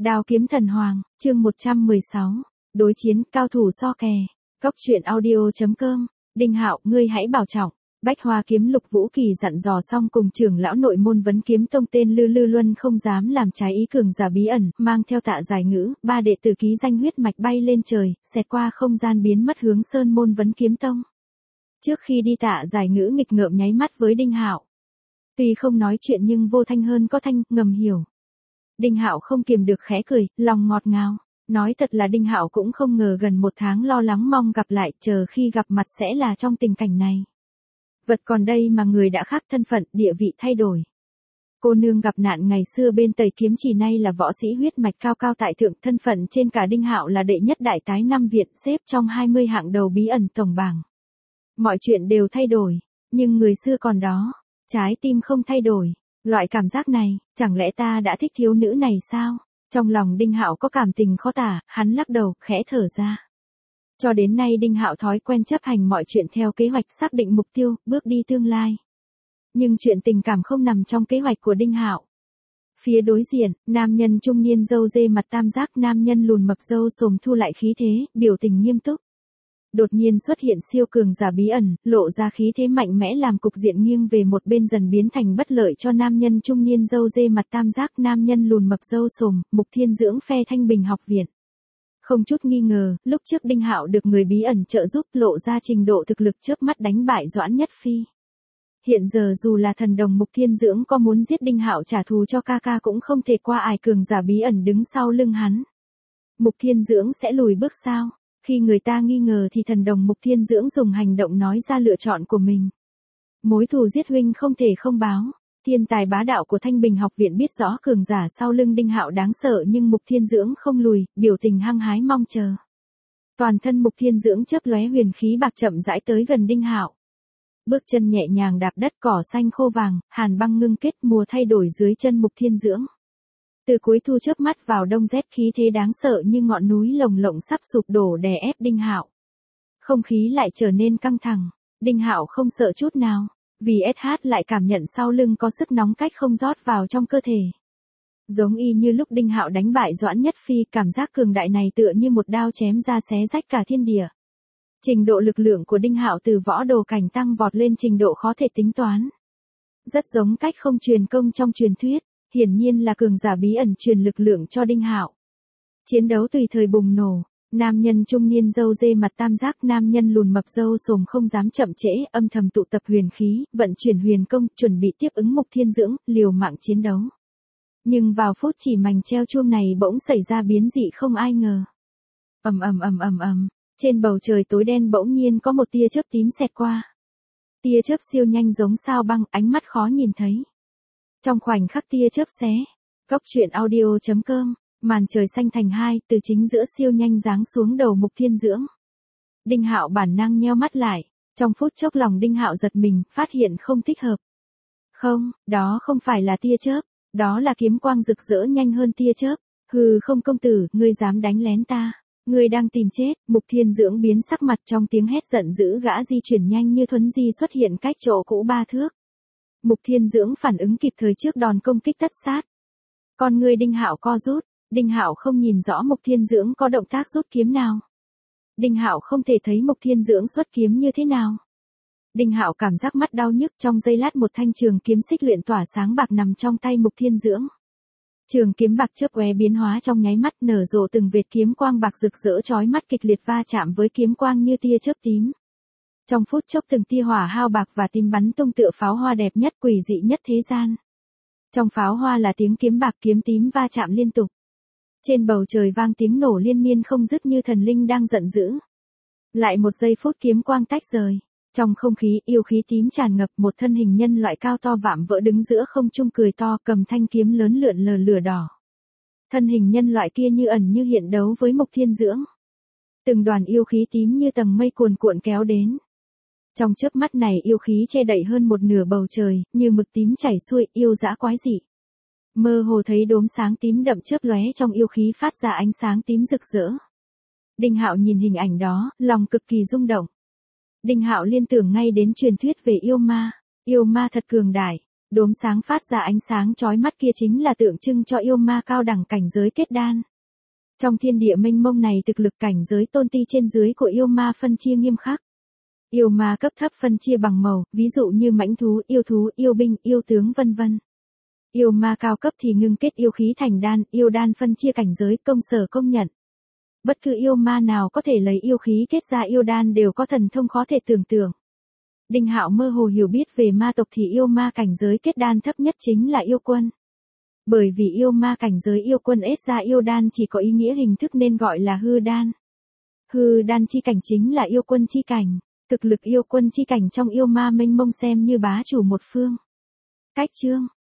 Đao kiếm thần hoàng, chương 116. Đối chiến, cao thủ so kè. Cốc truyện audio.com. Đinh Hạo, ngươi hãy bảo trọng. Bách Hoa kiếm Lục Vũ Kỳ dặn dò xong cùng trưởng lão nội môn vấn kiếm tông tên Lư Lư Luân không dám làm trái ý cường giả bí ẩn, mang theo Tạ Giải Ngữ, ba đệ tử ký danh huyết mạch bay lên trời, xẹt qua không gian biến mất hướng sơn môn vấn kiếm tông. Trước khi đi Tạ Giải Ngữ nghịch ngợm nháy mắt với Đinh Hạo. Tuy không nói chuyện nhưng vô thanh hơn có thanh, ngầm hiểu. Đinh Hạo không kiềm được khẽ cười, lòng ngọt ngào. Nói thật là Đinh Hạo cũng không ngờ gần một tháng lo lắng mong gặp lại, chờ khi gặp mặt sẽ là trong tình cảnh này. Vật còn đây mà người đã khác, thân phận, địa vị thay đổi. Cô nương gặp nạn ngày xưa bên Tây Kiếm Chỉ nay là võ sĩ huyết mạch cao cao tại thượng, thân phận trên cả Đinh Hạo là đệ nhất đại tái năm viện, xếp trong 20 hạng đầu bí ẩn tổng bảng. Mọi chuyện đều thay đổi, nhưng người xưa còn đó, trái tim không thay đổi. Loại cảm giác này, chẳng lẽ ta đã thích thiếu nữ này sao? Trong lòng Đinh Hạo có cảm tình khó tả, hắn lắc đầu, khẽ thở ra. Cho đến nay Đinh Hạo thói quen chấp hành mọi chuyện theo kế hoạch, xác định mục tiêu, bước đi tương lai. Nhưng chuyện tình cảm không nằm trong kế hoạch của Đinh Hạo. Phía đối diện, nam nhân trung niên râu dê mặt tam giác, nam nhân lùn mập râu xồm thu lại khí thế, biểu tình nghiêm túc. Đột nhiên xuất hiện siêu cường giả bí ẩn, lộ ra khí thế mạnh mẽ làm cục diện nghiêng về một bên dần biến thành bất lợi cho nam nhân trung niên râu dê mặt tam giác, nam nhân lùn mập râu xồm, Mục Thiên Dưỡng phe Thanh Bình học viện. Không chút nghi ngờ, lúc trước Đinh Hạo được người bí ẩn trợ giúp, lộ ra trình độ thực lực chớp mắt đánh bại Doãn Nhất Phi. Hiện giờ dù là thần đồng Mục Thiên Dưỡng có muốn giết Đinh Hạo trả thù cho ca ca cũng không thể qua ải cường giả bí ẩn đứng sau lưng hắn. Mục Thiên Dưỡng sẽ lùi bước sao? Khi người ta nghi ngờ thì thần đồng Mục Thiên Dưỡng dùng hành động nói ra lựa chọn của mình. Mối thù giết huynh không thể không báo. Thiên tài bá đạo của Thanh Bình học viện biết rõ cường giả sau lưng Đinh Hạo đáng sợ, nhưng Mục Thiên Dưỡng không lùi, biểu tình hăng hái mong chờ. Toàn thân Mục Thiên Dưỡng chớp lóe huyền khí bạc chậm rãi tới gần Đinh Hạo. Bước chân nhẹ nhàng đạp đất, cỏ xanh khô vàng, hàn băng ngưng kết, mùa thay đổi dưới chân Mục Thiên Dưỡng. Từ cuối thu chớp mắt vào đông rét, khí thế đáng sợ như ngọn núi lồng lộng sắp sụp đổ đè ép Đinh Hạo. Không khí lại trở nên căng thẳng, Đinh Hạo không sợ chút nào, vì SH lại cảm nhận sau lưng có sức nóng cách không rót vào trong cơ thể. Giống y như lúc Đinh Hạo đánh bại Doãn Nhất Phi, cảm giác cường đại này tựa như một đao chém ra xé rách cả thiên địa. Trình độ lực lượng của Đinh Hạo từ võ đồ cảnh tăng vọt lên trình độ khó thể tính toán. Rất giống cách không truyền công trong truyền thuyết. Hiển nhiên là cường giả bí ẩn truyền lực lượng cho Đinh Hạo. Chiến đấu tùy thời bùng nổ, nam nhân trung niên râu dê mặt tam giác, nam nhân lùn mập râu xồm không dám chậm trễ, âm thầm tụ tập huyền khí, vận chuyển huyền công, chuẩn bị tiếp ứng Mục Thiên Dưỡng, liều mạng chiến đấu. Nhưng vào phút chỉ mảnh treo chuông này bỗng xảy ra biến dị không ai ngờ. Ầm, trên bầu trời tối đen bỗng nhiên có một tia chớp tím xẹt qua. Tia chớp siêu nhanh giống sao băng, ánh mắt khó nhìn thấy. Trong khoảnh khắc tia chớp xé, Cốc truyện audio.com, màn trời xanh thành hai, từ chính giữa siêu nhanh giáng xuống đầu Mục Thiên Dưỡng. Đinh Hạo bản năng nheo mắt lại, trong phút chốc lòng Đinh Hạo giật mình, phát hiện không thích hợp. Không, đó không phải là tia chớp, đó là kiếm quang rực rỡ nhanh hơn tia chớp. Hừ, không công tử, ngươi dám đánh lén ta, ngươi đang tìm chết. Mục Thiên Dưỡng biến sắc mặt, trong tiếng hét giận dữ gã di chuyển nhanh như thuấn di xuất hiện cách chỗ cũ 3 thước. Mục Thiên Dưỡng phản ứng kịp thời trước đòn công kích tất sát. Con người Đinh Hạo co rút, Đinh Hạo không nhìn rõ Mục Thiên Dưỡng có động tác rút kiếm nào. Đinh Hạo không thể thấy Mục Thiên Dưỡng xuất kiếm như thế nào. Đinh Hạo cảm giác mắt đau nhức, trong giây lát một thanh trường kiếm xích luyện tỏa sáng bạc nằm trong tay Mục Thiên Dưỡng. Trường kiếm bạc chớp óe biến hóa trong nháy mắt, nở rộ từng vệt kiếm quang bạc rực rỡ chói mắt, kịch liệt va chạm với kiếm quang như tia chớp tím. Trong phút chốc từng tia hỏa hao bạc và tím bắn tung tựa pháo hoa đẹp nhất quỷ dị nhất thế gian. Trong pháo hoa là tiếng kiếm bạc kiếm tím va chạm liên tục. Trên bầu trời vang tiếng nổ liên miên không dứt như thần linh đang giận dữ. Lại một giây phút kiếm quang tách rời. Trong không khí yêu khí tím tràn ngập, một thân hình nhân loại cao to vạm vỡ đứng giữa không trung cười to, cầm thanh kiếm lớn lượn lờ lửa đỏ. Thân hình nhân loại kia như ẩn như hiện đấu với Mục Thiên Dưỡng. Từng đoàn yêu khí tím như tầng mây cuồn cuộn kéo đến. Trong chớp mắt này yêu khí che đậy hơn một nửa bầu trời, như mực tím chảy xuôi, yêu dã quái dị. Mơ hồ thấy đốm sáng tím đậm chớp lóe trong yêu khí phát ra ánh sáng tím rực rỡ. Đinh Hạo nhìn hình ảnh đó, lòng cực kỳ rung động. Đinh Hạo liên tưởng ngay đến truyền thuyết về yêu ma thật cường đại. Đốm sáng phát ra ánh sáng chói mắt kia chính là tượng trưng cho yêu ma cao đẳng cảnh giới kết đan. Trong thiên địa mênh mông này thực lực cảnh giới tôn ti trên dưới của yêu ma phân chia nghiêm khắc. Yêu ma cấp thấp phân chia bằng màu, ví dụ như mãnh thú, yêu binh, yêu tướng vân vân. Yêu ma cao cấp thì ngưng kết yêu khí thành đan, yêu đan phân chia cảnh giới công sở công nhận. Bất cứ yêu ma nào có thể lấy yêu khí kết ra yêu đan đều có thần thông khó thể tưởng tượng. Đinh Hạo mơ hồ hiểu biết về ma tộc thì yêu ma cảnh giới kết đan thấp nhất chính là yêu quân. Bởi vì yêu ma cảnh giới yêu quân ết ra yêu đan chỉ có ý nghĩa hình thức nên gọi là hư đan. Hư đan chi cảnh chính là yêu quân chi cảnh, thực lực yêu quân chi cảnh trong yêu ma mênh mông xem như bá chủ một phương. Cách chương